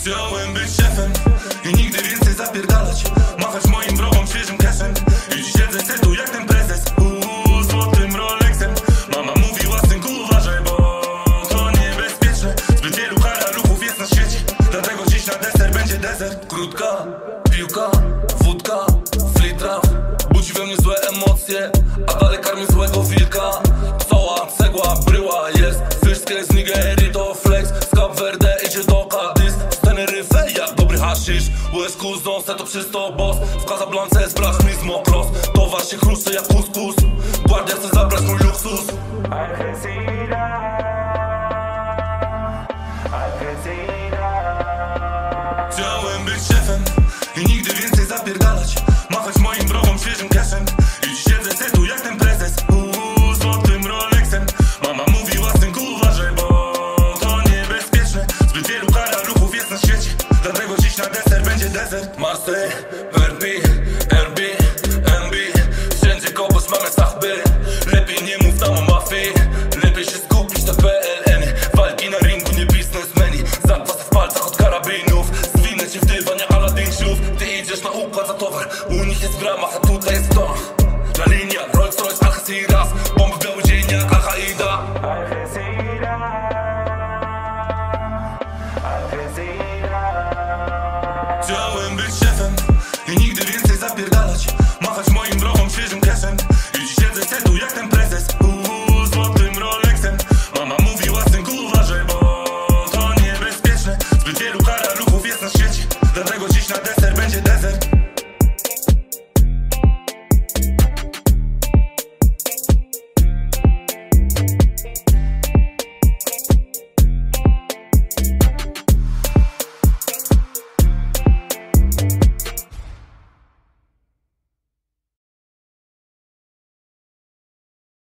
Chciałem być szefem i nigdy więcej zapierdalać, machać moim wrogom świeżym cashem. I dziś siedzę se tu jak ten prezes, złotym Rolexem. Mama mówiła, synku uważaj, bo to niebezpieczne. Zbyt wielu karaluchów jest na świecie, dlatego dziś na deser będzie desert. Krótka piłka, wódka, flitra budzi we mnie złe emocje, a dalej karmi złego wilka. Cała cegła, bryła jest, wszystkie z Nigerii to flex. Z Cap Verde idzie do Cadiz, z Teneryfy jak dobry haszysz. Łez kuzą, se to przysto boss. W Casablance sprawdź mi zmokros. Towar się chruszcze jak kuskus, guardia chce zabrać mój luksus. Chciałem być szefem i nigdy więcej zapierdalać, machać moim wrogom świeżym cashem. I dziś siedzę se tu jak ten prezes, złotym Rolexem. Mama mówiła, synku uważaj, bo to niebezpieczne. Zbyt wielu karaluchów jest na świecie, dlatego dziś na deser będzie desert. Marseille, Verbi, RB, NB, wszędzie kogoś mamy sachby. Lepiej nie mów tam o mafii, lepiej się skupić na PLN. Walki na ringu, nie biznesmeni, zakwasy w palcach od karabinów. Zwinę cię w dywanie Aladdinczów. Ty idziesz na układ za towar, u nich jest w gramach, a tutaj jest w tonach. Na linia Rolls Royce, Algeciras,